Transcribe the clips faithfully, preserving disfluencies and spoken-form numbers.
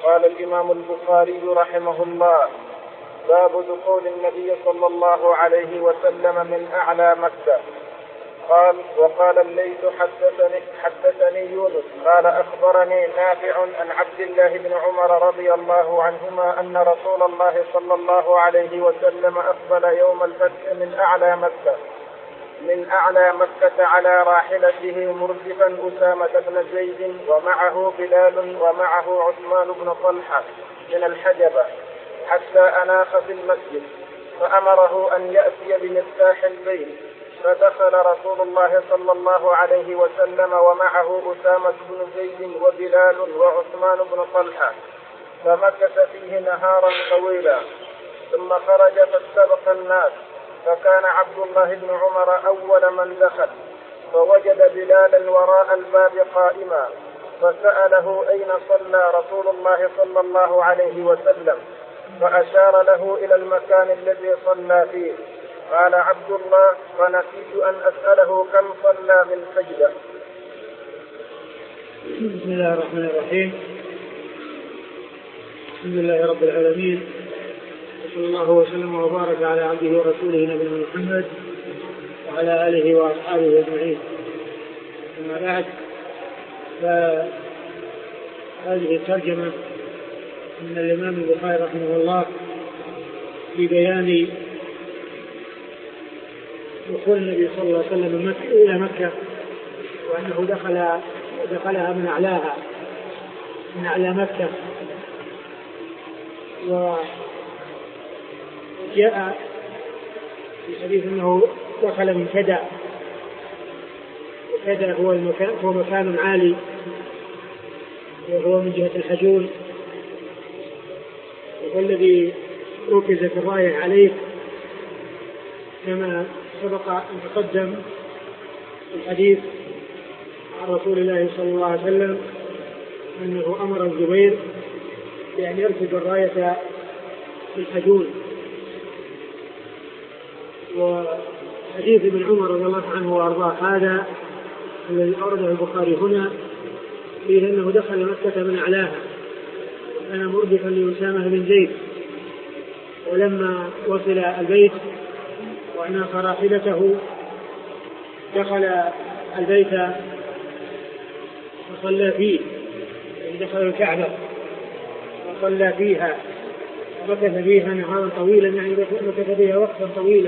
قال الإمام البخاري رحمه الله: باب دخول النبي صلى الله عليه وسلم من أعلى مكة. قال: وقال الليث حدثني, حدثني يونس قال أخبرني نافع عن عبد الله بن عمر رضي الله عنهما أن رسول الله صلى الله عليه وسلم أقبل يوم الفتح من أعلى مكة من أعلى مكة على راحلته مرجفا أسامة بن زيد ومعه بلال ومعه عثمان بن طلحة من الحجبة حتى أناخ في المسجد، فأمره أن يأتي بمفتاح البيت، فدخل رسول الله صلى الله عليه وسلم ومعه أسامة بن زيد وبلال وعثمان بن طلحة، فمكث فيه نهارا طويلا، ثم خرج فاستبق الناس، فكان عبد الله بن عمر أول من دخل، فوجد بلالا وراء الباب قائما، فسأله أين صلى رسول الله صلى الله عليه وسلم، فأشار له إلى المكان الذي صلى فيه. قال عبد الله: فنسيت أن أسأله كم صلى من سجدة. بسم الله الرحمن الرحيم. الحمد لله رب العالمين، وصلى الله وسلم وبارك على عبده ورسوله نبينا محمد وعلى آله وأصحابه أجمعين. أما بعد، فهذه الترجمة من الإمام البخاري رحمه الله في بيان دخول النبي صلى الله عليه وسلم مكة إلى مكة، وأنه دخل دخلها من أعلاها من أعلى مكة. وجاء في حديث أنه دخل من كدى، كدى هو المكان هو مكان عالي، وهو من جهة الحجون، وهو الذي ركزت الراية عليه كما سبق أن تقدم الحديث عن رسول الله صلى الله عليه وسلم أنه أمر الزبير بأن يركز الراية في الحجون. وحديث ابن عمر رضي الله عنه وأرضاه هذا الذي أورده البخاري هنا فيه أنه دخل مكة من أعلاها، وكان مرجفا لأسامة بن زيد، ولما وصل البيت وأناخ راحلته دخل البيت وصلى فيه، يعني دخل الكعبة وصلى فيها ومكث فيها نهارا طويلا، يعني مكث فيها وقتا طويلا.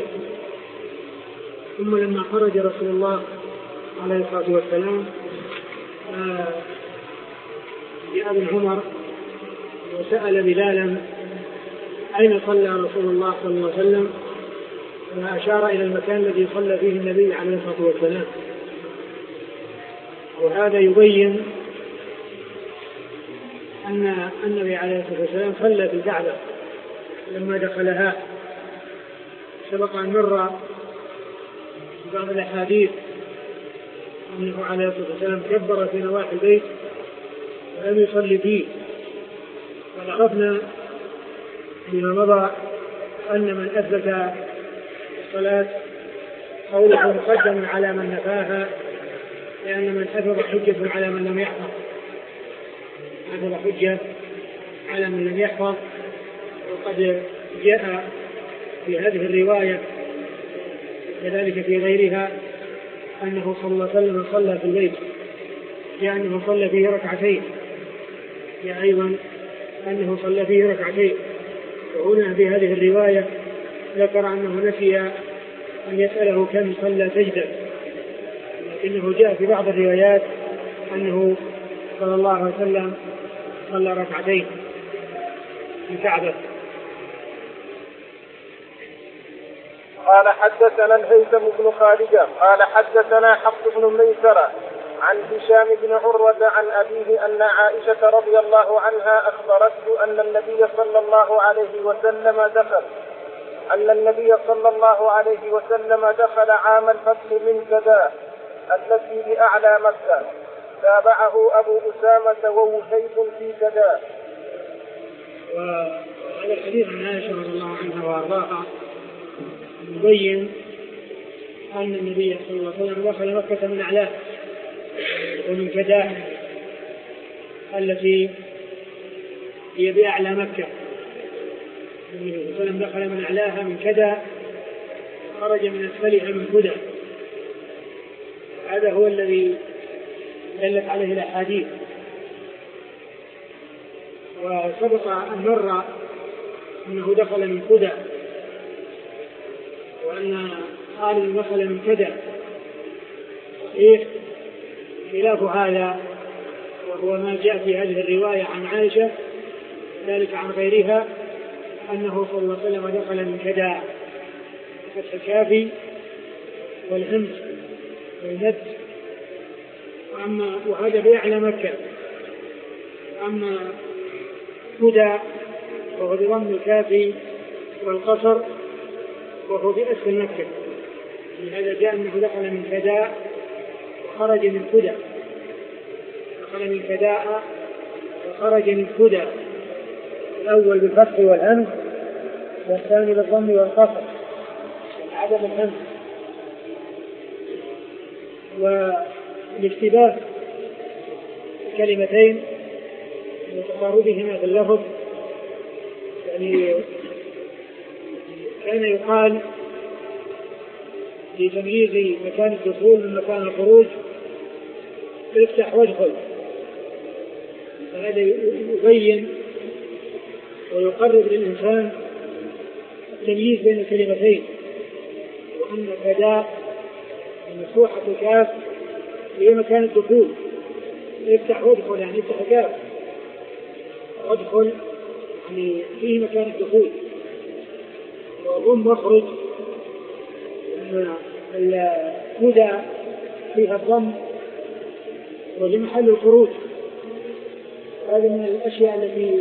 ثم لما خرج رسول الله عليه الصلاة والسلام جاء ابن عمر وسأل بلالا أين صلى رسول الله صلى الله عليه وسلم، فأشار إلى المكان الذي صلى فيه النبي عليه الصلاة والسلام. وهذا يبين أن النبي عليه الصلاة والسلام صلى في الكعبة لما دخلها. سبق أن مر في بعض الأحاديث أنه عليه الصلاة والسلام كبر في نواحي البيت ولم يصلي فيه، وعرفنا فيما مضى أن من أثبت الصلاة قوله مقدم على من نفاها، لأن من حفظ حجة على من لم يحفظ، حفظ حجة على من لم يحفظ. وقد جاء في هذه الرواية كذلك في غيرها أنه صلى الله عليه وسلم صلى في البيت، جاء أنه صلى فيه ركعتين، جاء أيضا أنه صلى فيه ركعتين. وهنا في هذه الرواية ذكر أنه نسي أن يسأله كم صلى سجدة، لكنه جاء في بعض الروايات أنه صلى الله عليه وسلم صلى ركعتين في الكعبة. قال: حدثنا الهيثم بن خالد قال حدثنا حفص بن ميسرة عن هشام بن عروة عن أبيه أن عائشة رضي الله عنها أخبرته أن النبي صلى الله عليه وسلم دخل أن النبي صلى الله عليه وسلم دخل عام الفتح من كذا التي بأعلى مكة، تابعه أبو أسامة ووهيب في كذا. وهذا الحديث عن عائشة رضي الله عنها وأرضاها يبين أن النبي صلى الله عليه وسلم دخل مكة من أعلاه ومن كذا التي بأعلى مكة، تابعه أبو أسامة ووهيب في كذا. وهذا الحديث عن عائشة رضي الله عنها وأرضاها يبين أن النبي صلى الله عليه وسلم دخل مكة من أعلاه ومن كذا التي بأعلى مكة، تابعه أبو أسامة ووهيب في كذا. هي بأعلى مكة، النبي صلى الله عليه وسلم دخل من أعلاها من كذا، خرج من أسفلها من كذا. هذا هو الذي دلت عليه الأحاديث. وسبق أن مر أنه دخل من كذا، وأن قال دخل من كذا صحيح، خلاف هذا وهو ما جاء في هذه الرواية عن عائشة، ذلك عن غيرها أنه صلى الله عليه وسلم دخل من كذا، فتح الكافي والهمز والمد، وأما وهذا بأعلى مكة. أما كدى وهو بضم الكافي والقصر وهو بأسفل مكة، لهذا جاء أنه دخل من كداء وخرج من كدى، دخل من كداء وخرج من كدى، الأول بالفتح والهمز والثاني بالضم والقصر عدم الهمز. والاشتباه كلمتين وتقاربهما في اللفظ، يعني كان يقال في تمييز مكان الدخول من مكان الخروج افتح وادخل، فهذا يبين ويقرب للإنسان التمييز بين الكلمتين، وأن كداء مفتوحة الكاف هي مكان الدخول، افتح وادخل يعني افتح الكاف، وادخل يعني فيه مكان الدخول، وضم واخرج الهدى فيها الضم وهي محل الخروج. هذه من الأشياء التي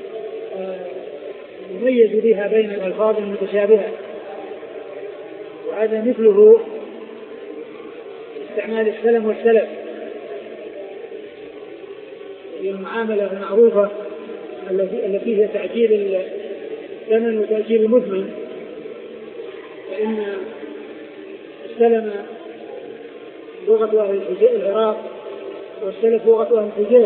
يميز بها بين الألفاظ المتشابهة. وهذا مثله استعمال السلم والسلف، هي المعاملة المعروفة التي هي تعجيل الثمن وتأجيل المثمن. فإن السلم لغة أهل العراق والسلف لغة أهل الحجاز،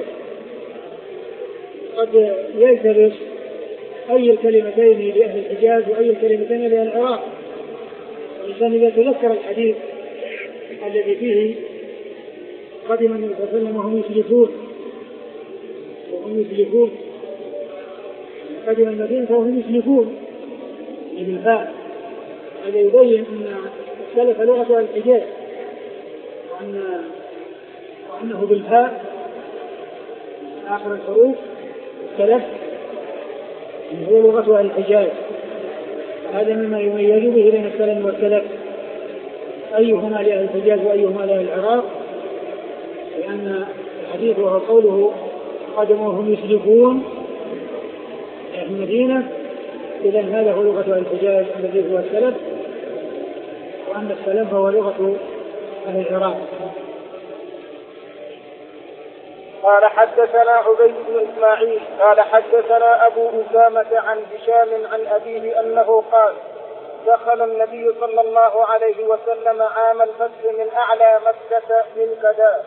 قد يلتبس أي الكلمتين لأهل الحجاز وأي الكلمتين لأهل العراق. والإنسان إذا تذكر الحديث الذي فيه قدم النبي صلى الله عليه وسلم وهم يسلفون وهم يسلفون قدم المدينة وهم يسلفون بالفاء، هذا يبين أن السلف لغة الحجاز، وأن وأنه بالفاء آخر الحروف السلف هو لغة الحجاز. هذا مما يميز به بين السلف والسلف، أيهما لأهل الحجاز وأيهما لأهل العراق، لأن الحديث وهو قوله قدموا وهم يسلفون في المدينة، إذن هذا هو لغة أهل الحجاز الذي هو السلف، وأن السلف هو لغة أهل العراق. قال حدثنا عبيد بن إسماعيل قال حدثنا أبو أسامة عن هشام عن أبيه أنه قال دخل النبي صلى الله عليه وسلم عام الفتح من أعلى مكة من كذا.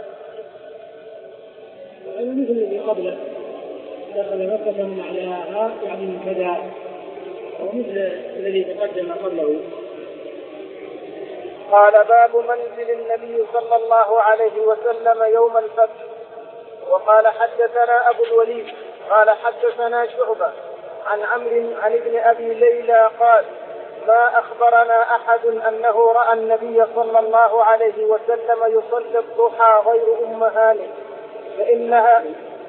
مثل الذي قبله دخل مكة من أعلاها يعني من كذا، ومثل الذي تقدم قبله. قال باب منزل النبي صلى الله عليه وسلم يوم الفتح. وقال حدثنا أبو الوليد قال حدثنا شعبة عن عمرو عن ابن أبي ليلى قال ما أخبرنا أحد أنه رأى النبي صلى الله عليه وسلم يصلي الضحى غير أم هانئ فإنها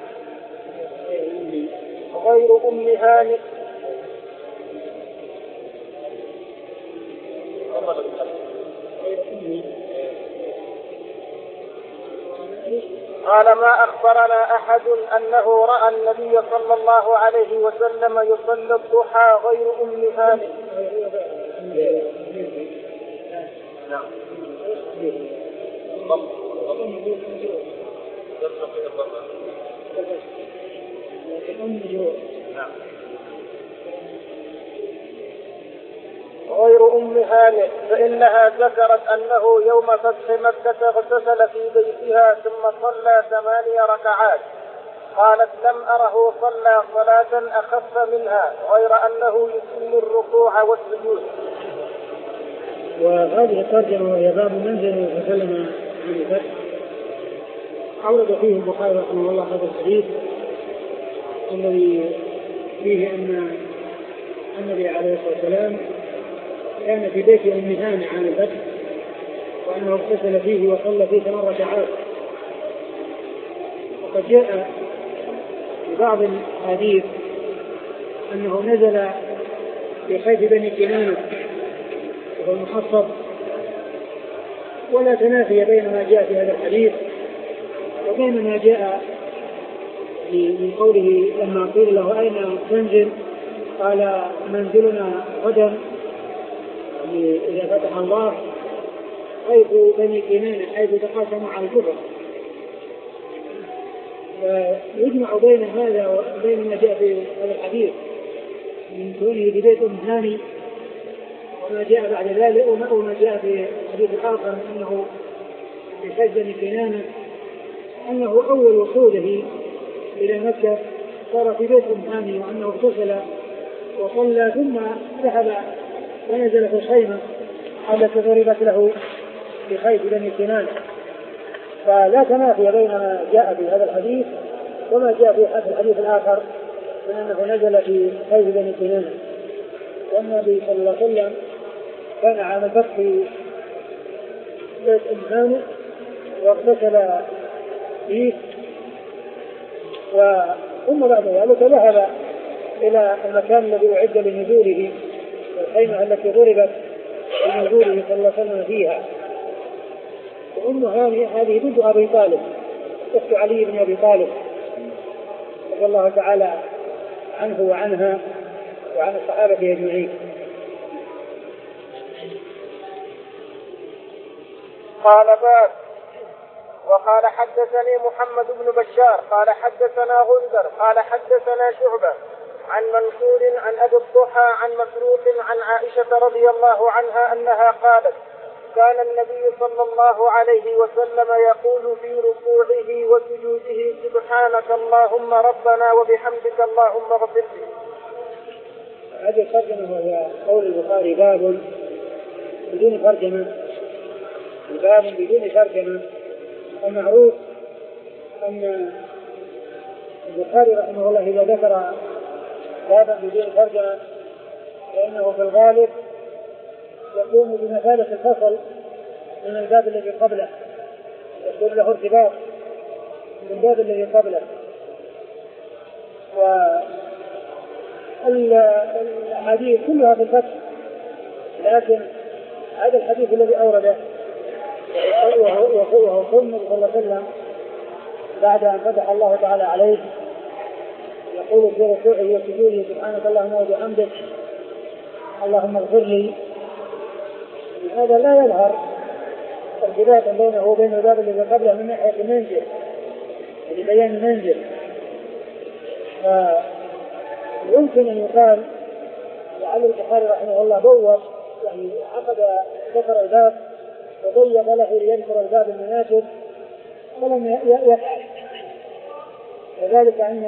غير أم هانئ قال ما أخبرنا أحد أنه رأى النبي صلى الله عليه وسلم يصلي الضحى غير أم هانئ. نعم. غير أم هانئ فإنها ذكرت أنه يوم فتح مكة اغتسل في بيتها ثم صلى ثماني ركعات قالت لم أره صلى صلاة أخف منها غير أنه يتم الركوع والسجود. وهذه الترجمة وهي باب منزل وسلم عن الفتح أورد فيه البخاري رحمه الله هذا الحديث الذي فيه أن النبي عليه الصلاة والسلام كان في بيت أم هانئ عن الفتح وأنه اغتسل فيه وصلى فيه ثمان ركعات. وقد جاء في بعض الحديث أنه نزل في خيف بني كنانة وهو المحصب، ولا تنافي بين ما جاء في هذا الحديث وبين ما جاء من قوله لما قيل له أين تنزل قال منزلنا غدا إذا فتح الله، خيف بني كنانة حيث تقاسموا على الكفر. ويجمع بين هذا وبين ما جاء في هذا الحديث من كونه ببيت أم هانئ وما جاء بعد ذلك وما جاء في الحديث الآخر أنه في خيف بني كنانة أنه أول وصوله إلى مكة صار في بيت أم هانئ وأنه اغتسل وصلى ثم ذهب ونزل في الخيمة التي ضربت له في خيف بني كنانة. فلا تنافي بين ما جاء في هذا الحديث وما جاء في الحديث الآخر من أنه نزل في خيف بني كنانة. والنبي صلى الله عليه وسلم كان عام الفتح في بيت أم هانئ واغتسل فيه، ثم بعد ذلك ذهب إلى المكان الذي أعد لنزوله والخيمة التي ضربت لنزوله صلى الله عليه وسلم فيها. وأم هانئ هذه بنت أبي طالب أخت علي بن أبي طالب رضي الله تعالى عنه وعنها وعن الصحابة أجمعين. قال باب وقال حدثني محمد بن بشار قال حدثنا غندر قال حدثنا شعبة عن منصور عن أبي الضحى عن مسروق عن عائشة رضي الله عنها أنها قالت كان النبي صلى الله عليه وسلم يقول في ركوعه وسجوده سبحانك اللهم ربنا وبحمدك اللهم اغفر لي. هذه الترجمة وهي قول البخاري باب بدون ترجمة، باب بدون ترجمة. المعروف أن البخاري رحمه الله إذا ذكر بابا بدون ترجمة فإنه في الغالب يكون بمثابة الفصل من الباب الذي قبله، يكون له ارتباط من الباب الذي قبله. والحديث كلها في الفتح، لكن هذا الحديث الذي أورده وهو سنة صلى الله عليه وسلم بعد أن فتح الله تعالى عليه يقول في ركوعه وسجوده سبحانك اللهم وبحمدك اللهم اغفر لي. هذا لا يظهر ارتباطا بينه وبين الباب الذي قبله من ناحية المنزل، يعني بيان المنزل. فيمكن أن يقال لعل البخاري رحمه الله بوّر يعني عقد ذكر الباب وضيق له ليذكر الباب المناسب ولم يفعل، وذلك أن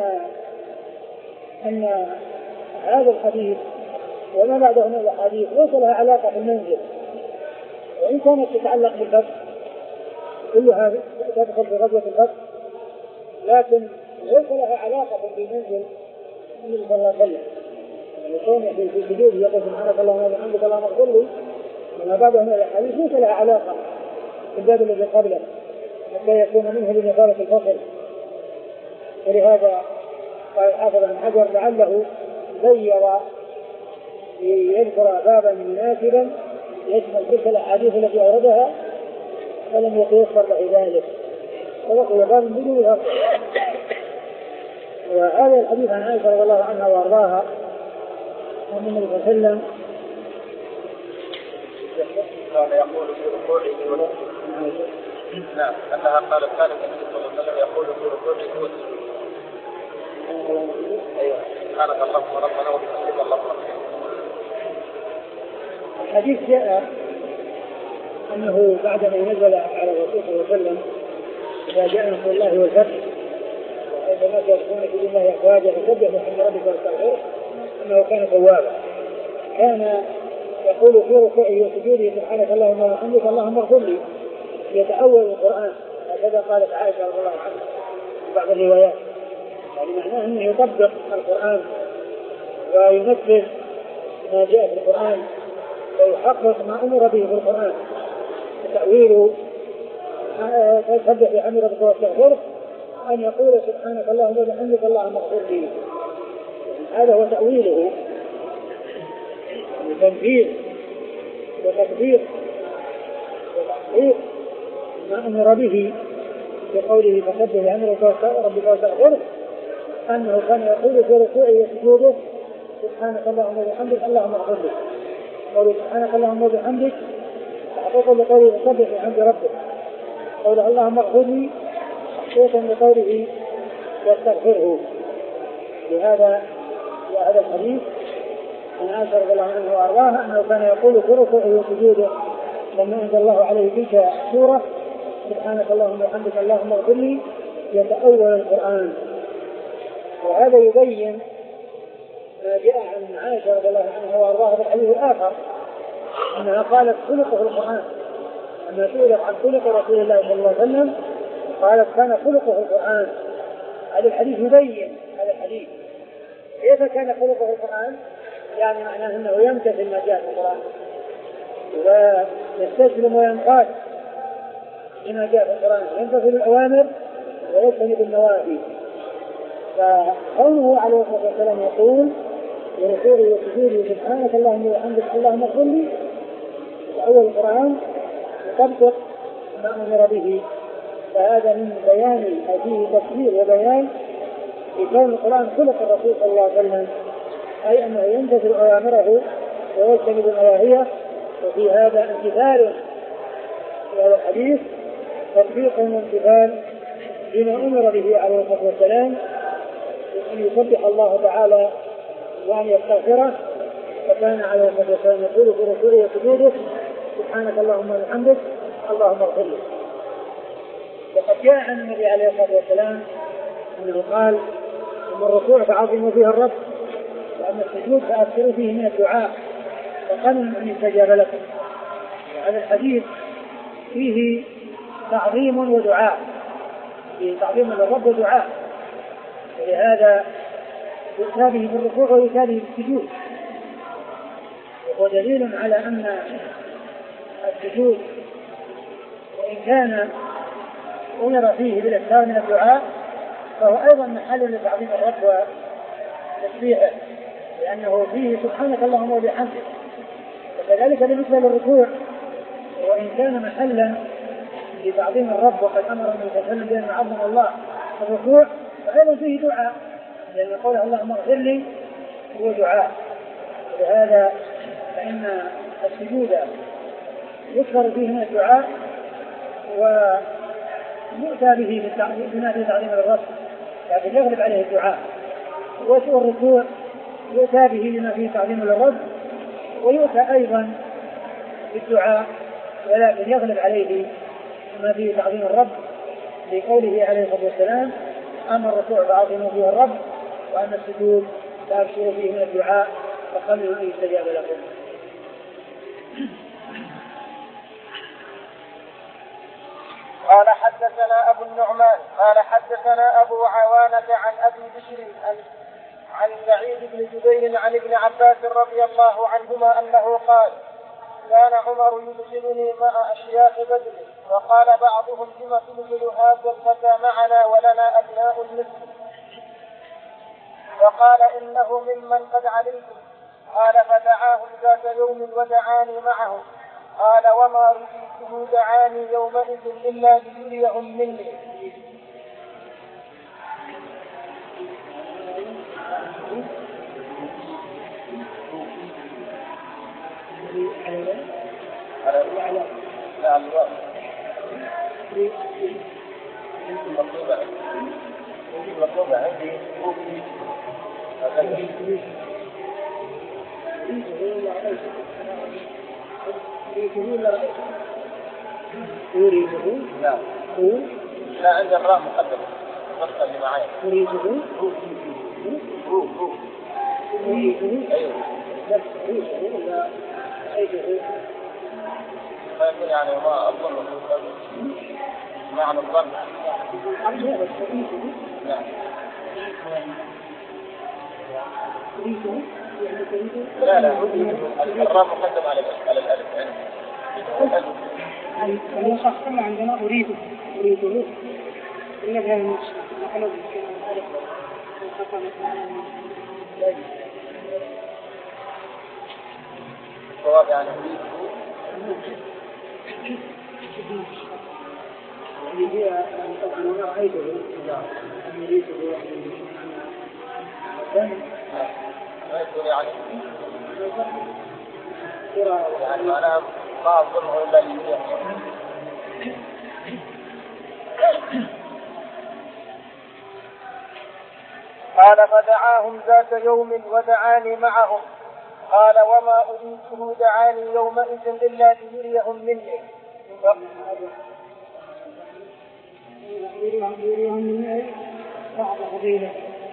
أن هذا الحديث وما بعده من الحديث ليس لها علاقة بالمنزل، وإن كانت تتعلق بالفتح كلها تدخل في غزوة الفتح، لكن ليس لها علاقة بالمنزل النبي صلى الله عليه وسلم. يكون في سجوده يقول سبحانك اللهم وبحمدك اللهم اغفر لي، وما بعده من الحديث ليس لها علاقة بالباب الذي قبله حتى يكون منه بمثابة الفصل. ولهذا قال الحافظ بن حجر لعله غير ليذكر بابا مناسبا يشمل تلك الاحاديث التي اوردها فلم يتيسر له ذلك، فبقي باب بدون الهرب. وهذا الحديث عن عائشة رضي الله عنها وارضاها أن النبي صلى الله عليه وسلم كان يقول في ركوعه نعم أنها قالت كان النبي صلى الله عليه وسلم يقول في ركوعه وسجوده أيوة سبحانك اللهم ربنا وبحمدك اللهم اغفر. الحديث جاء أنه بعدما نزل على الرسول صلى الله عليه وسلم إذا جاء نصر الله والفتح وإذا الناس يدخلون في دين الله أفواجا فسبح بحمد ربك واستغفره إنه كان توابا. كان يقول في ركوعه وسجوده سبحانك اللهم وبحمدك اللهم اغفر لي، يتأول القرآن، هكذا قالت عائشة رضي الله عنها في بعض الروايات، يعني معناه أنه يطبق القرآن وينفذ ما جاء في القرآن ويحقق ما أمر به في القرآن، تأويله تسبح بحمد ربك واستغفره أن يقول سبحانك اللهم وبحمدك اللهم اغفر لي، هذا هو تأويله، تنفيذ وتكبير وتحقيق ما أمر به بقوله فسبح بحمد ربك واستغفره، أنه كان يقول في ركوعه وسجوده سبحانك اللهم وبحمدك اللهم اغفر لي، قوله سبحانك اللهم وبحمدك تحقيقا لقوله فسبح بحمد ربك، قوله اللهم اغفر لي تحقيقا لقوله واستغفره. لهذا هذا الحديث عن عائشة رضي الله عنها وأرضاها أنه كان يقول في ركوعه وسجوده لما أنزل الله عليه تلك سورة سبحانك اللهم وبحمدك اللهم اغفر لي يتأول القرآن. وهذا يبين ما جاء عن عائشة رضي الله عنها وأرضاها في الحديث الآخر أنها قالت خلقه القرآن، أما سئلت عن خلق رسول الله صلى الله عليه وسلم قالت كان خلقه القرآن. هذا الحديث يبين هذا الحديث كيف كان خلقه القرآن، يعني معناه أنه يمتثل ما جاء في القرآن ويستسلم وينقاد لما جاء في القرآن، يمتثل الأوامر ويجتنب النواهي. فقوله عليه الصلاة والسلام يقول وركوعه وسجوده سبحانك اللهم وبحمدك اللهم اغفر لي أول القرآن يطبق ما أمر به، فهذا من بيان أو فيه تفسير وبيان لكون القرآن خلق الرسول صلى الله عليه وسلم، أي أنه يمتثل أوامره ويجتنب نواهيه، وفي هذا امتثال في هذا الحديث تطبيق وامتثال بما أمر به عليه الصلاة والسلام، أن يسبح الله تعالى وأن يستغفره، فكان عليه الصلاة والسلام يقول في ركوعه وسجوده سبحانك اللهم وبحمدك اللهم اغفر لي. وقد جاء عن النبي عليه الصلاة والسلام أنه قال أما الركوع فعظموا فيه الرب وأما السجود فأكثروا فيه من الدعاء فقلوا أن يستجاب لكم. هذا الحديث فيه تعظيم ودعاء، فيه تعظيم للرب ودعاء، ولهذا يؤتى به بالركوع ويؤتى به بالسجود. وهو دليل على أن السجود وإن كان أمر فيه بالإكثار من الدعاء فهو أيضا محل لتعظيم الرب وتسبيحه، لأنه فيه سبحانك اللهم وبحمدك. وكذلك بالنسبة للركوع وإن كان محلا لتعظيم الرب وقد أمر من يتكلم بأن يعظم الله الركوع فأيضا فيه دعاء، لأن قوله اللهم اغفر لي هو دعاء. ولهذا فإن السجود يكثر فيه من الدعاء ويؤتى به بما فيه تعظيم للرب لكن يغلب عليه الدعاء، وسوء الركوع يؤتى به بما فيه تعظيم للرب ويؤتى أيضا بالدعاء ولكن يغلب عليه ما فيه تعظيم الرب، لقوله عليه الصلاة والسلام أما الركوع فعظموا فيه الرب وأما السجود فأكثروا فيه من الدعاء فقلوا أن يستجاب لكم. قال حدثنا أبو النعمان قال حدثنا أبو عوانة عن أبي بشر عن سعيد بن جبير عن ابن عباس رضي الله عنهما أنه قال كان عمر يدخلني مع أشياخ بدر وقال بعضهم لم تدخل هذا الفتى معنا ولنا أبناء مثله، وقال إنه ممن قد علمتم. قال فدعاهم ذات يوم ودعاني معه. قال وما رجيته دعاني يومئذ إلا ليريهم مني. مطلوبة عندي لا لا عند الراء مقدمة النسخة اللي معي. أريده هو هو أريده أيوه. بس أريده ولا أريده ما يكون يعني ما أظن معنى الظن. لا. لا لا الراء مقدم على على الألف يعني. النسخ كلها عندنا أريده أريده إلا بهذا النسخ نقلب الألف صواب يعني أريده. يعني هي أنا رأيته أن يريده ما يكون يعني يعني أنا ما أظنه إلا لي. قال فدعاهم ذات يوم ودعاني معهم. قال وما أريده دعاني يومئذ إلا ليريهم مني. يريهم مني بعض قبيلة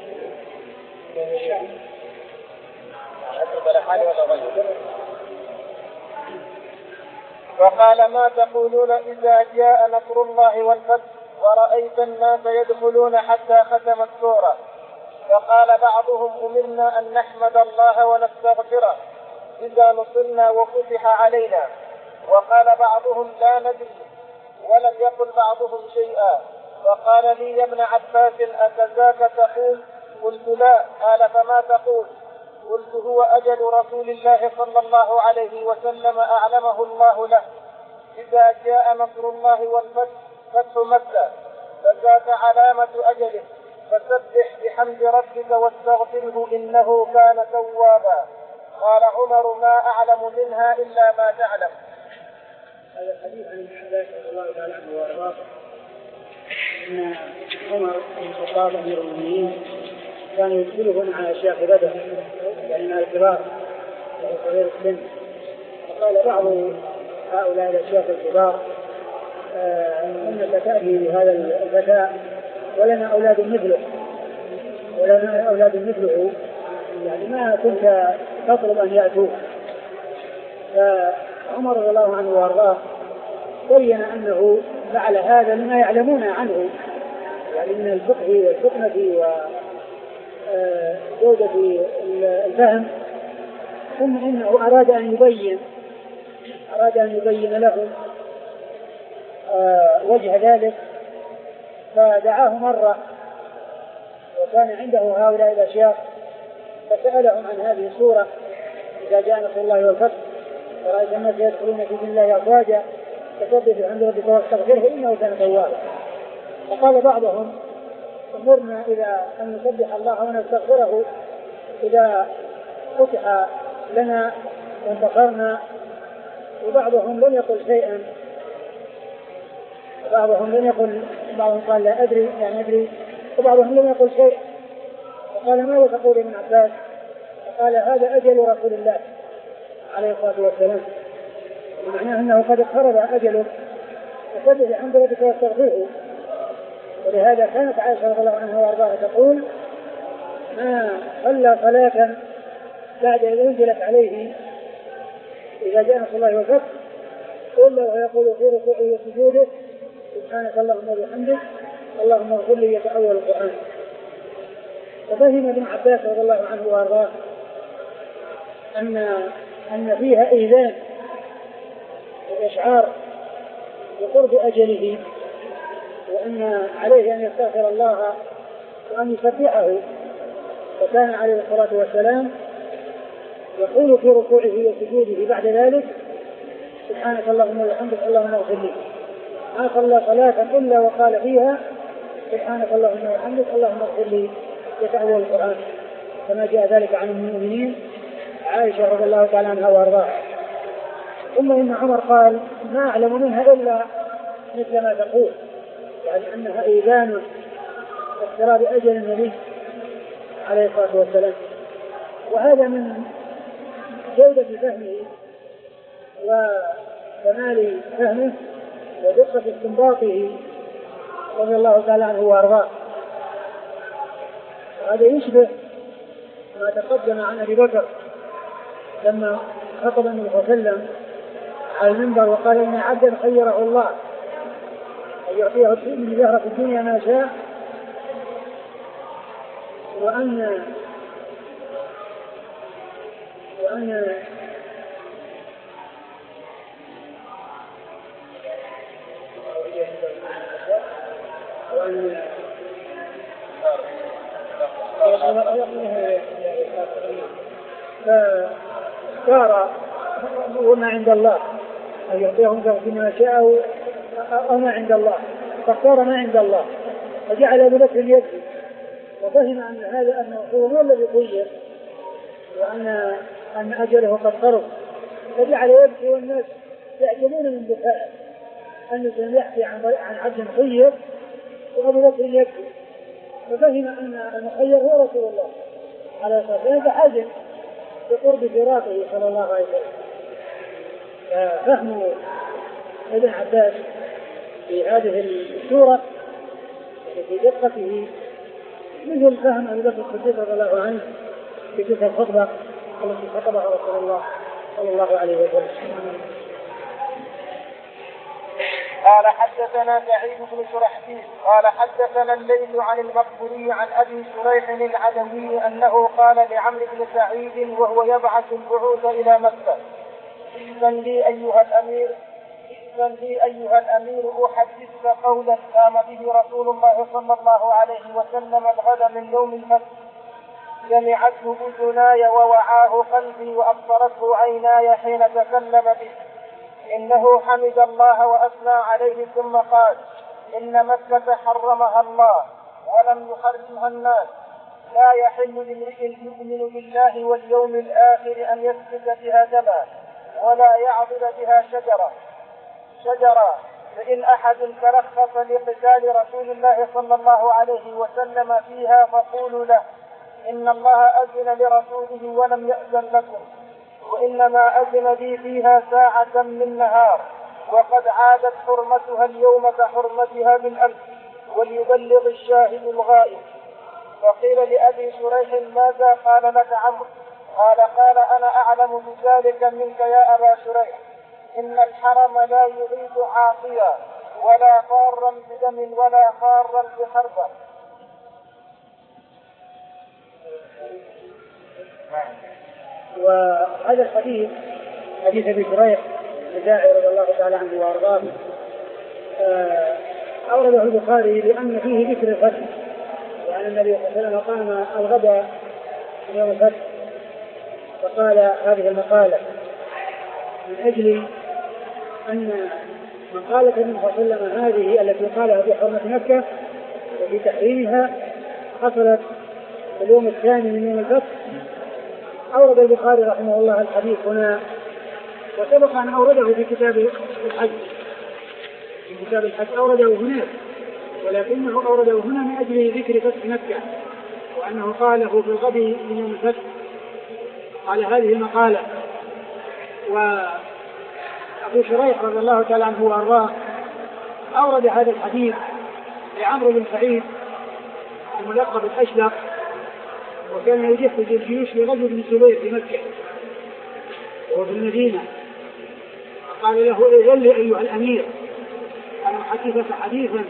وقال ما تقولون إذا جاء نصر الله والفتح ورأيت الناس يدخلون حتى ختم السورة؟ فقال بعضهم أمرنا أن نحمد الله ونستغفره إذا نصرنا وفتح علينا. وقال بعضهم لا ندري. ولم يقل بعضهم شيئا. فقال لي يا ابن عباس أكذاك تقول؟ قلت لا. قال فما تقول؟ قلت هو أجل رسول الله صلى الله عليه وسلم أعلمه الله له. إذا جاء نصر الله والفتح فتح مكة فذاك علامة أجله فسبح بحمد ربك واستغفره إنه كان توابا. قال عمر ما أعلم منها إلا ما تعلم. هذا الحديث عن الحداث رضي الله تعالى عنه وارضاه ان عمر بن الخطاب امير المؤمنين كان يدخله مع اشياخ بدر يعني مع الكبار وهو صغير السن. فقال بعض هؤلاء الاشياخ الكبار آه انك تاتي بهذا الفتى ولنا اولاد مثله ولنا اولاد مثله يعني ما كنت تطلب ان ياتوك. فعمر رضي الله عنه وارضاه بين انه فعل هذا لما يعلمون عنه يعني من الفقه والحكمه وجودة الفهم، ثم انه اراد ان يبين اراد ان يبين لهم وجه ذلك. فدعاه مره وكان عنده هؤلاء الاشياخ فسالهم عن هذه السوره اذا جاء نصر الله والفتح ورأيت الناس يدخلون في دين الله أفواجا فسبح بحمد ربك واستغفره إنه كان توابا. فقال بعضهم أمرنا إذا أن نسبح الله ونستغفره إذا فتح لنا وانتصرنا. وبعضهم لم يقل شيئا وبعضهم لم يقل بعضهم قال لا أدري يعني أدري وبعضهم لم يقل شيء. فقال ماذا تقول ابن عباس؟ فقال هذا أجل رسول الله عليه الصلاة والسلام ومعناه أنه قد اقترب أجله فسبح بحمد ربك واستغفره. ولهذا كانت عائشة رضي الله عنها وارضاها تقول ما صلى صلاة بعد أن أنزلت عليه إذا جاء نصر الله والفتح إلا وهو يقول في ركوعه وسجوده سبحانك اللهم وبحمدك اللهم اغفر لي يتأول القرآن. ففهم ابن عباس رضي الله عنه وارضاه أن أن فيها إيذان وإشعار بقرب أجله وأن عليه أن يستغفر الله وأن يسبحه. فكان عليه الصلاة والسلام يقول في ركوعه وسجوده بعد ذلك سبحانك اللهم وبحمدك اللهم اغفر لي. ما صلى صلاة إلا وقال فيها سبحانك اللهم وبحمدك اللهم اغفر لي يتأول القرآن كما جاء ذلك عن المؤمنين عائشة رضي الله تعالى عنها وارضاها. ثم إن عمر قال ما أعلم منها إلا مثل ما تقول يعني أنها إيذان اقتراب أجل النبي عليه الصلاة والسلام. وهذا من جودة فهمه وكمال فهمه ودقة استنباطه رضي الله تعالى عنه وارضاه. هذا يشبه ما تقدم عن أبي بكر لما خطب النبي صلى الله عليه وسلم على المنبر وقال إن عبدا خيره الله أن يعطيه من زهرة في الدنيا ما شاء، وأن وأن وأن فاختار ما عند الله أن يعطيهم فيما شاء أو ما عند الله، فاختار ما عند الله فجعل أبو بكر يبكي، وفهم أن هذا أنه هو الذي خير وأن أن أجله قد قرب، فجعل يبكي والناس يعجبون من بكائه أنه كان يحكي عن عن عبد خير وأبو بكر يبكي، ففهم أن المخير هو رسول الله عليه الصلاة والسلام، فحزن بقرب فراقه صلى الله عليه وسلم. ففهم ابن عباس في هذه السورة في دقته مثل فهم أبي بكر الصديق رضي الله عنه في تلك الخطبة التي خطبها رسول الله صلى الله عليه وسلم. قال حدثنا سعيد بن شرحبيل قال حدثنا الليث عن المقبوري عن ابي شريح العدوي انه قال لعمرو بن سعيد وهو يبعث البعوث الى مكه: إذن لي ايها الامير إذن لي ايها الامير احدثك قولا قام به رسول الله صلى الله عليه وسلم الغد من يوم الفتح، سمعته اذناي ووعاه قلبي وابصرته عيناي حين تكلم به، إنه حمد الله وأثنى عليه ثم قال: إن مكة حرمها الله ولم يحرمها الناس، لا يحل لامرئ يؤمن بالله واليوم الآخر أن يسفك بها دما ولا يعضد بها شجرة شجرة فإن أحد ترخص لقتال رسول الله صلى الله عليه وسلم فيها فقولوا له: إن الله أذن لرسوله ولم يأذن لكم، وإنما أذن لي فيها ساعة من نهار، وقد عادت حرمتها اليوم كحرمتها بالأمس، وليبلغ الشاهد الغائب. فقيل لأبي شريح: ماذا قال لك عمرو؟ قال: قال أنا أعلم بذلك منك يا أبا شريح، إن الحرم لا يغيث عاصيا ولا فارا بدم ولا فارا بحربة. وهذا الحديث حديث ابي شريح الخزاعي رضي الله تعالى عنه وارضاه اورده البخاري لان فيه ذكر الفتح، وان النبي صلى الله عليه وسلم قام الغداء يوم الفتح فقال هذه المقاله من اجل ان مقاله النبي صلى الله عليه وسلم هذه التي قالها في حرمه مكه وفي تحريمها حصلت في اليوم الثاني من يوم الفتح. أورد البخاري رحمه الله الحديث هنا، وسبق أن أورده في كتاب الحج في كتاب الحج أورده هناك، ولكنه أورده هنا من أجل ذكر فتح مكة، وأنه قاله في الغد من يوم الفتح قال هذه المقالة. وأبو شريح رضي الله تعالى عنه وأرضاه أورد هذا الحديث لعمرو بن سعيد الملقب الأشلق، وكان يجهز الجيوش لرجل بن زبير في مكة وفي المدينة، فقال له: إذن لي أيها الأمير أن أحدثك حديثا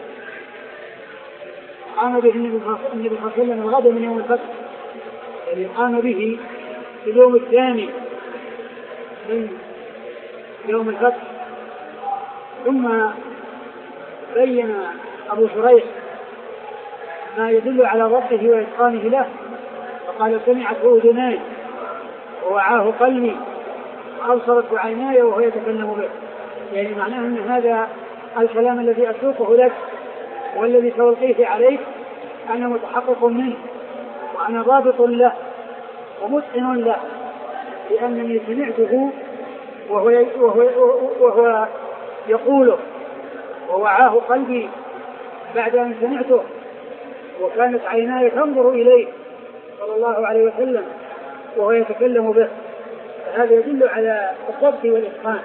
قام به النبي صلى الله عليه وسلم الغد من يوم الفتح، يعني قام به في اليوم الثاني من يوم الفتح. ثم بين أبو شريح ما يدل على ضبطه وإتقانه له، فقال: سمعته أذناي ووعاه قلبي وأبصرته عيناي وهو يتكلم به، يعني معناه أن هذا الكلام الذي أسوقه لك والذي سألقيه عليك أنا متحقق منه وأنا ضابط له ومتقن له، لأنني سمعته وهو, وهو, وهو يقوله، ووعاه قلبي بعد أن سمعته، وكانت عيناي تنظر إليه صلى الله عليه وسلم وهو يتكلم به. فهذا يدل على الضبط والإتقان،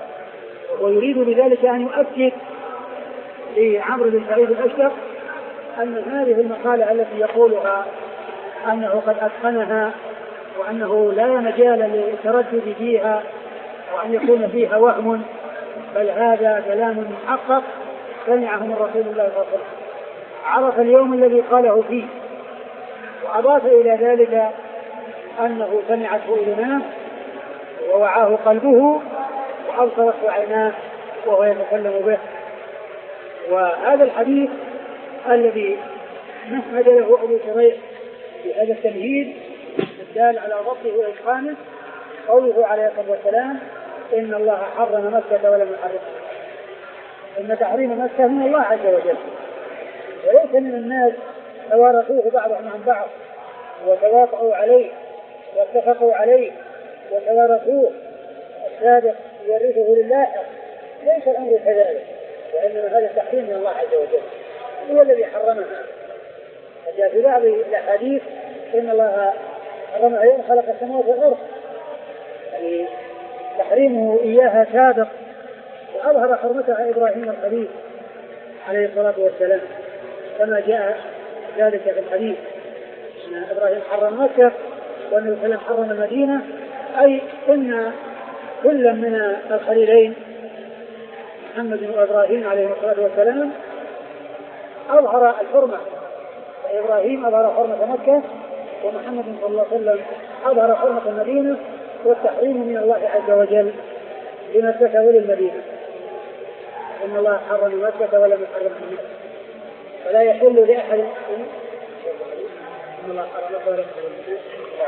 ويريد بذلك أن يؤكد لعمرو بن سعيد الأشلق أن هذه المقالة التي يقولها أنه قد أتقنها وأنه لا مجال للتردد فيها وأن يكون فيها وهم، بل هذا كلام محقق سمعه من رسول الله صلى الله عليه وسلم، عرف اليوم الذي قاله فيه، وأضاف إلى ذلك أنه سمعته أذناه ووعاه قلبه وأبصرته عيناه وهو يتكلم به. وهذا الحديث الذي نحمد له أبو شريح في هذا التمهيد الدال على ضبطه وإتقانه قوله عليه الصلاة والسلام إن الله حرم مكة ولم يحرمها، إن تحريم مكة من الله عز وجل، وليس من الناس توارثوه بعضهم عن بعض وتواطؤوا عليه واتفقوا عليه وتوارثوه، السابق يورثه للاحق، ليس الأمر كذلك، وإنما هذا التحريم من الله عز وجل هو الذي حرمها. فجاء في بعض الأحاديث إن الله حرمها يوم خلق السماوات والأرض، يعني تحريمه إياها سابق، وأظهر حرمتها إبراهيم الخليل عليه الصلاة والسلام كما جاء ذلك في الحديث أن إبراهيم حرم مكة والنبي صلى الله عليه وسلم حرم المدينة، أي إن كل من الخليلين محمد وإبراهيم عليه الصلاة والسلام أظهر الحرمة، فإبراهيم أظهر حرمة مكة ومحمد صلى الله عليه وسلم أظهر حرمة المدينة والتحريم من الله عز وجل لمكة وللمدينة. إن الله حرم مكة ولم يحرم المدينة، فلا يحل لأحد إن الله حرم مكة ولم يحرم المدينة.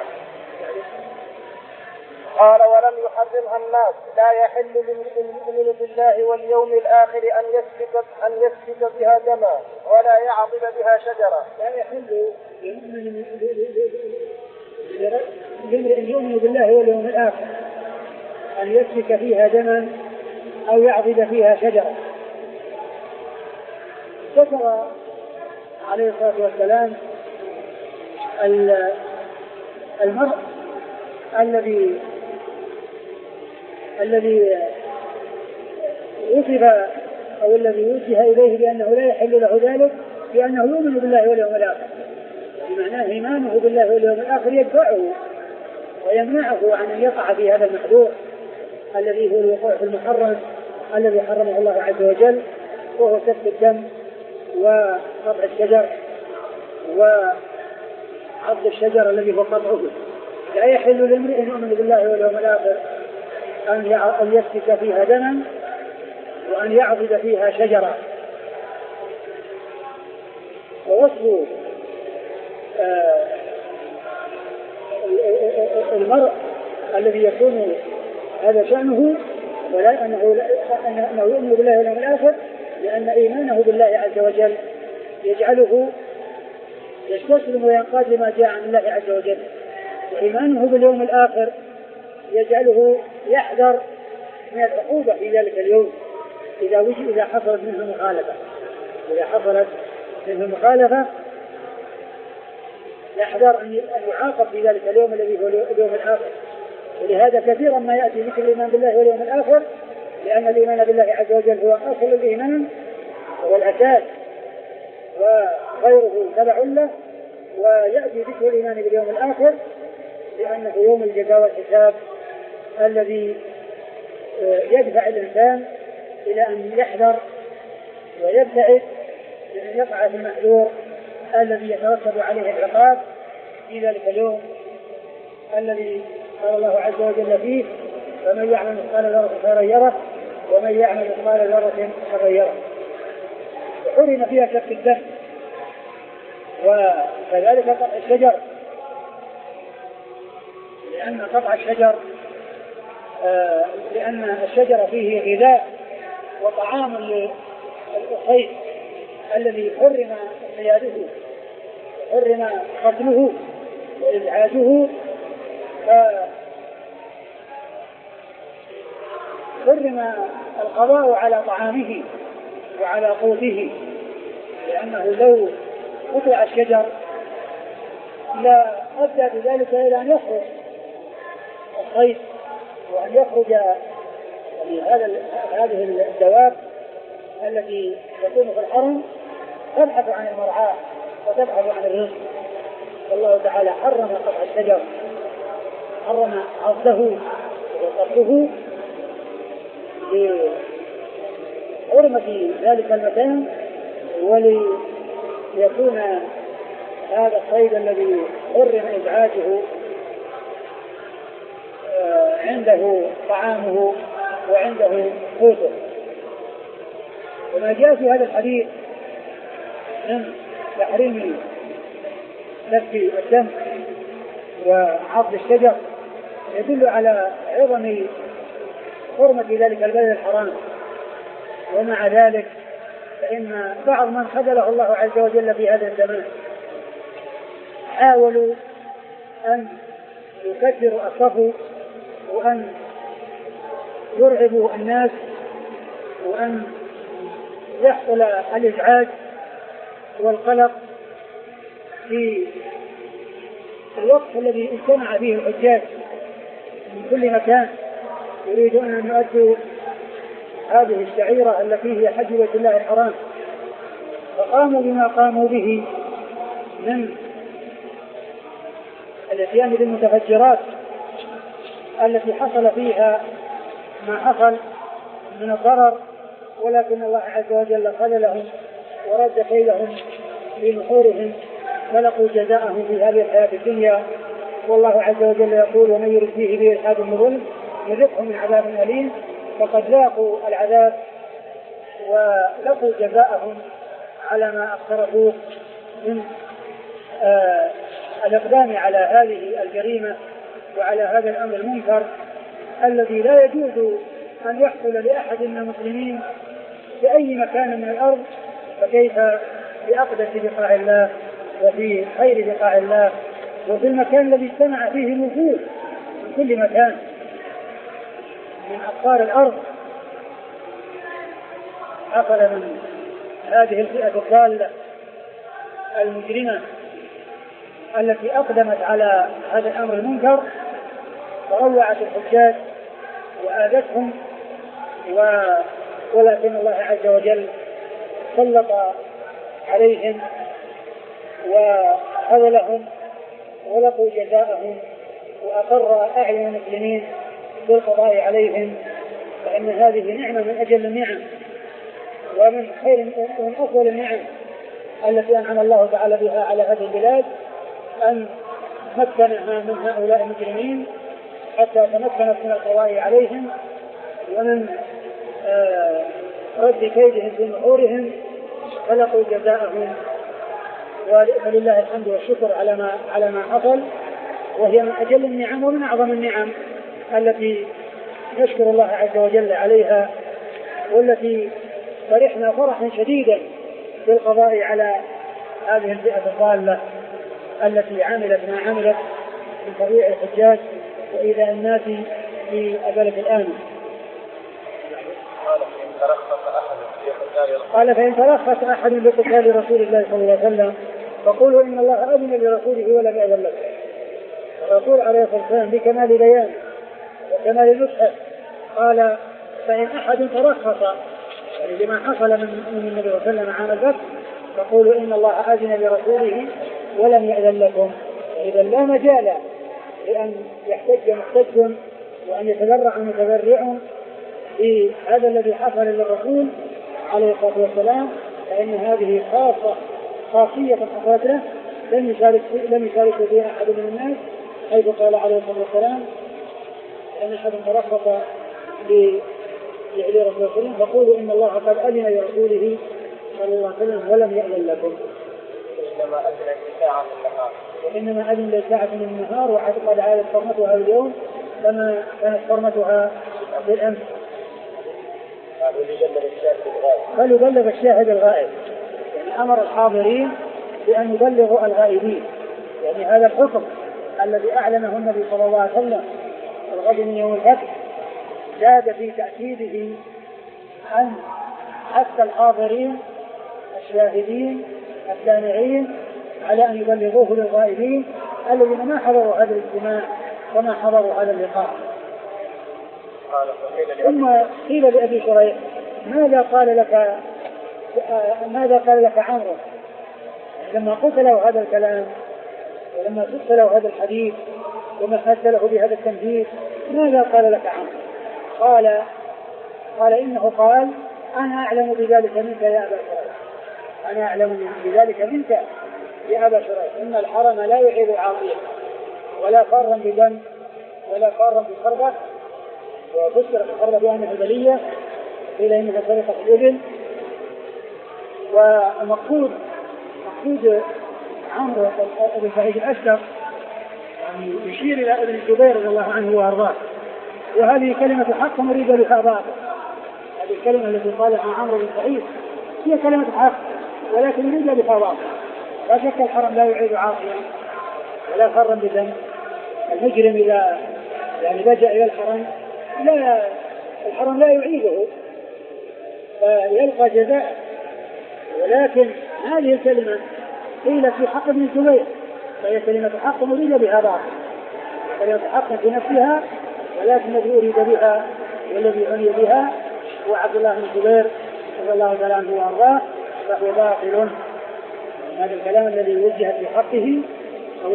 قال ولم يحرمها الناس لا يحل للمؤمن بالله واليوم الآخر أن يسفك أن يسفك بها دما ولا يعضد بها شجرة. لا يحل لامرئ يؤمن بالله واليوم الآخر أن يسفك فيها دما أو يعضد فيها شجرة. ذكر عليه الصلاة والسلام المرء الذي الذي وصف أو الذي وجه إليه بأنه لا يحل له ذلك بأنه يؤمن بالله واليوم الآخر، بمعناه إيمانه بالله واليوم الآخر يدفعه ويمنعه عن أن يقع في هذا المحذور الذي هو الوقوع في المحرم الذي حرمه الله عز وجل، وهو سفك الدم وقطع الشجر وعض الشجر الذي هو قطعه. لا يحل لامرئ يؤمن بالله واليوم الآخر أن يسفك فيها دما وأن يعضد فيها شجرة. ووصف المرء الذي يكون هذا شأنه ولا أنه, أنه يؤمن بالله واليوم الآخر لأن إيمانه بالله عز وجل يجعله يستسلم وينقاد لما جاء عن الله عز وجل، وإيمانه باليوم الآخر يجعله يحذر من العقوبة في ذلك اليوم إذا وجد إذا حصلت منه مخالفة إذا حصلت منه مخالفة يحذر أن يعاقب في ذلك اليوم الذي هو اليوم الآخر. ولهذا كثيرا ما يأتي ذكر الإيمان بالله واليوم الآخر، لأن الإيمان بالله عز وجل هو أصل الإيمان هو الأساس وغيره تبع له، ويأتي ذكر الإيمان باليوم الآخر لأنه يوم الجزاء والحساب الذي يدفع الإنسان إلى أن يحذر ويبتعد لأن يقع في المحذور الذي يترتب عليه العقاب في ذلك اليوم الذي قال الله عز وجل فيه فمن يعمل مثقال ذرة خيرا يره ومن يعمل مثقال ذرة شرا يره. وحرم فيها سفك الدم وكذلك قطع الشجر، لأن قطع الشجر آه لأن الشجر فيه غذاء وطعام للصيد الذي حرم صياده حرم قتله وإزعاجه، حرم القضاء على طعامه وعلى قوته، لأنه لو قطع الشجر لا أدى بذلك إلى أن يخرج الصيد وأن يخرج يعني هذه الدواب التي تكون في الحرم تبحث عن المرعى وتبحث عن الرزق. والله تعالى حرم قطع الشجر، حرم عضه وقطعه لحرمة ذلك المكان، وليكون هذا الصيد الذي حرم إزعاجه عنده طعامه وعنده قوته. وما جاء في هذا الحديث من تحريم نفس الدم وعض الشجر يدل على عظم حرمة ذلك البلد الحرام. ومع ذلك فإن بعض من خذله الله عز وجل في هذا الزمان حاولوا أن يكثروا الصفو وأن يرعبوا الناس وأن يحصل الإزعاج والقلق في الوقت الذي اجتمع فيه الحجاج من كل مكان يريدون أن يؤدوا هذه الشعيرة التي هي حج بيت الله الحرام، فقاموا بما قاموا به من الاتيان بالمتفجرات التي حصل فيها ما حصل من الضرر، ولكن الله عز وجل خذلهم ورد كيدهم في نحورهم فلقوا جزاءهم في هذه الحياة الدنيا. والله عز وجل يقول: ومن يرد فيه بإلحاد بظلم نذقه من عذاب أليم. فقد لاقوا العذاب ولقوا جزاءهم على ما اقترفوه من آه الإقدام على هذه الجريمة وعلى هذا الأمر المنكر الذي لا يجوز أن يحصل لأحد من المسلمين في أي مكان من الأرض، فكيف بأقدس بقاع الله وفي خير بقاع الله وفي المكان الذي اجتمع فيه الوفود من كل مكان من أقطار الأرض. حصل من هذه الفئة الضالة المجرمة التي أقدمت على هذا الأمر المنكر فروعت الحجاج وآذتهم، و... ولكن الله عز وجل سلط عليهم وخذلهم ولقوا جزاءهم وأقر أعين المسلمين بالقضاء عليهم، فإن هذه نعمة من أجل النعم ومن خير من أفضل النعم التي أنعم الله تعالى بها على هذه البلاد، أن مكنها من هؤلاء المجرمين حتى تمكنت من القضاء عليهم ومن آه رد كيدهم في نحورهم فلقوا جزاءهم. ولله الحمد والشكر على ما على ما حصل، وهي من أجل النعم ومن أعظم النعم التي نشكر الله عز وجل عليها، والتي فرحنا فرحا شديدا بالقضاء على هذه الفئة الضالة التي عملت ما عملت من تضييع الحجاج وإيذاء الناس في البلد الآمن. قال: فإن ترخص أحد بقتال رسول الله صلى الله عليه وسلم فقولوا إن الله أذن لرسوله ولم يأذن لكم. الرسول عليه الصلاة والسلام بكمال بيان وكمال نصحه قال: فإن أحد ترخص يعني لما حصل من النبي صلى الله عليه وسلم عام الفتح فقولوا إن الله أذن لرسوله ولم يأذن لكم. إذا لا مجال لأن يحتج محتج وأن يتذرع متذرع في هذا الذي حصل للرسول عليه الصلاة والسلام، فإن هذه خاصة خاصية حصلت له لم يشارك لم يشارك فيها أحد من الناس، حيث قال عليه الصلاة والسلام: أن أحد ترخص لفعل رسول الله فقولوا إن الله قد أذن لرسوله صلى الله عليه وسلم ولم يأذن لكم. إنما أذن لساعة من النهار وإنما أذن لساعة من النهار وقد عادت حرمتها اليوم كما كانت حرمتها بالأمس. فليبلغ الشاهد الغائب، يعني أمر الحاضرين بأن يبلغوا الغائبين، يعني هذا الحكم الذي أعلنه النبي صلى الله عليه وسلم الغد من يوم الفتح زاد في تأكيده أن حتى الحاضرين الشاهدين السامعين على أن يبلغوه للغائبين الذين ما حضروا هذا الاجتماع وما حضروا هذا اللقاء. ثم قيل لأبي شريح: ماذا قال لك ماذا قال لك عمرو لما قلت له هذا الكلام ولما قلت له هذا الحديث وما مثله بهذا التمثيل؟ ماذا قال لك عمرو؟ قال قال إنه قال أنا أعلم بذلك منك يا أبا شريح، أنا أعلم بذلك منك يا أبا شريح، إن الحرم لا يعيب عاصيا ولا فارا بدم ولا فارا بخربة. وفسر الخربة بأنها البلية، قيل إنها سرقة الإبل. ومقصود مقصود عمرو بن سعيد الأشقر يعني يشير إلى ابن الزبير رضي الله عنه وأرضاه، وهذه كلمة حق مريدة بها باطل. هذه الكلمة التي قالها عمرو بن سعيد هي كلمة حق ولكن مريدة بها باطل. لا شك الحرم لا يعيد عاصيا ولا فرا بدم. المجرم إذا يعني لجأ إلى الحرم لا الحرم لا يعيده فيلقى جزاء. ولكن هذه الكلمة قيلت في حق ابن الزبير فهي كلمة حق مريدة بها باطل، كلمة حق في نفسها، ولكن الذي أريد بها والذي عني بها هو عبد الله بن الزبير رضي الله تعالى عنه وأرضاه، فهو باطل. هذا الكلام الذي وجه في حقه أو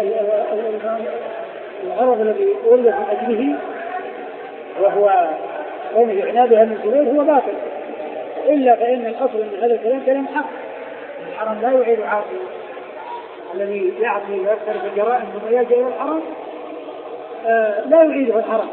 الغرض الذي أريد من أجله وهو كونه يعنى بها ابن الزبير هو باطل. إلا فإن الأصل من هذا الكلام كلام حق. الحرم لا يعيد عاصي، الذي يعصي ويكثر في الجرائم ثم يلجأ إلى الحرم آه لا يعيده الحرم.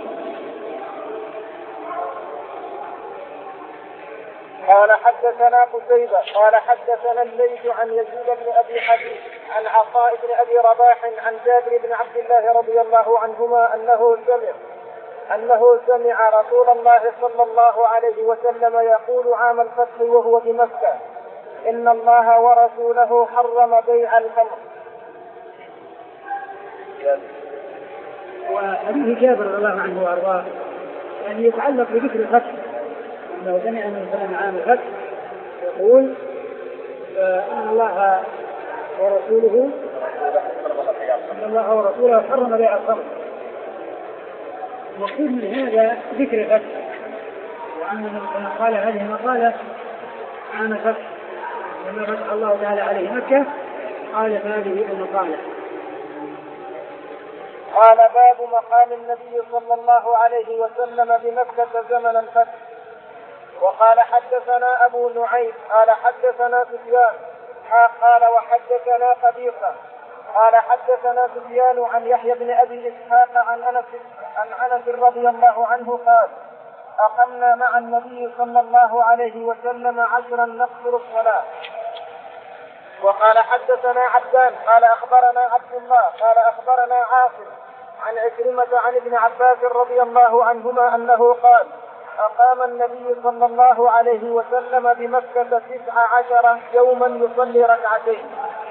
قال حدثنا قتيبة قال حدثنا الليث عن يزيد بن أبي حبيب عن عطاء بن أبي رباح عن جابر بن عبد الله رضي الله عنهما أنه سمع أنه سمع رسول الله صلى الله عليه وسلم يقول عام الفتح وهو بمكة: إن الله ورسوله حرم بيع الخمر. وحديث جابر رضي الله عنه وأرضاه يعني يتعلق بذكر الفتح، أنه سمع من سلام عام الفتح يقول إن الله ورسوله إن الله ورسوله حرم بيع الخمر. مقصود من هذا ذكر الفتح، وأن قال هذه المقالة عام الفتح لما فتح الله تعالى عليه مكة قال هذه المقالة. قال: باب مقام النبي صلى الله عليه وسلم بمكة زمن الفتح. وقال حدثنا أبو نعيم قال حدثنا سفيان قال وحدثنا قبيصة قال حدثنا سفيان عن يحيى بن أبي إسحاق عن أنس عن أنس رضي الله عنه قال: أقمنا مع النبي صلى الله عليه وسلم عشرا نقصر الصلاة. وقال حدثنا عبدان قال أخبرنا عبد الله قال أخبرنا عاصم عن عكرمة عن ابن عباس رضي الله عنهما أنه قال: أقام النبي صلى الله عليه وسلم بمكة تسع عشر يوما يصلي ركعتين.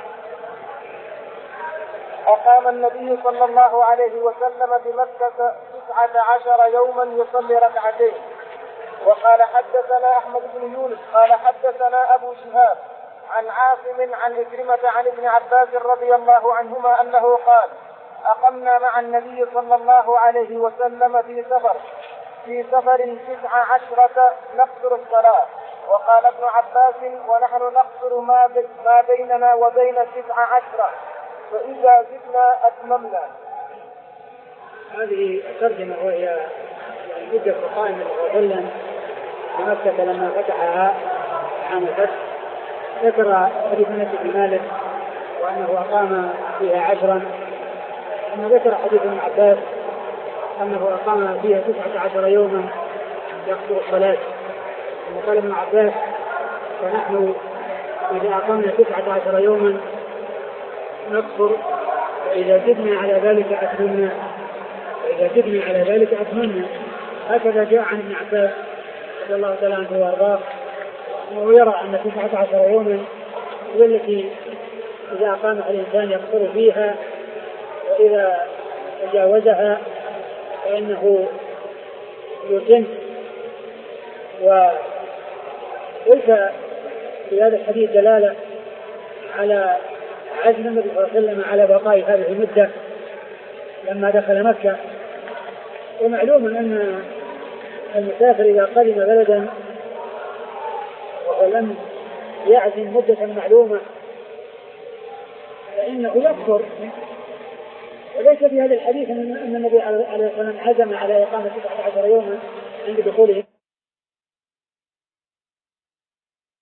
أقام النبي صلى الله عليه وسلم بمكة تسعة عشر يوما يصلي ركعتين. وقال حدثنا أحمد بن يونس قال حدثنا أبو شهاب عن عاصم عن عكرمة عن ابن عباس رضي الله عنهما أنه قال: أقمنا مع النبي صلى الله عليه وسلم في سفر في سفر تسع عشرة نقصر الصلاة. وقال ابن عباس: ونحن نقصر ما, ما بيننا وبين تسع عشرة فإذا زدنا أتممنا. هذه الترجمة وهي مدة قائمة وظلا بمكة لما فتحها عام الفتح. ذكر حديث أنس بن مالك وأنه أقام فيها عشرا، ثم ذكر حديث ابن عباس أنه أقام فيها تسعة عشر يوما يقصر الصلاة. ثم قال ابن عباس: فنحن إذا أقمنا تسعة عشر يوما نقصر وإذا زدنا على ذلك أتممنا وإذا زدنا على ذلك أتممنا. هكذا جاء عن ابن عباس رضي الله تعالى عنه وأرضاه، وهو يرى أن تسعة عشر يوما هي التي إذا أقامها الإنسان يقصر فيها، وإذا تجاوزها فإنه يتم. وليس في هذا الحديث دلالة على عزم النبي صلى الله عليه وسلم على بقاء هذه المدة لما دخل مكة. ومعلوم أن المسافر إذا قدم بلدا وهو لم يعزم مدة معلومة فإنه يكفر. وليس في هذا الحديث أن النبي عليه الصلاة والسلام عزم على إقامة تسعة عشر يوما عند دخوله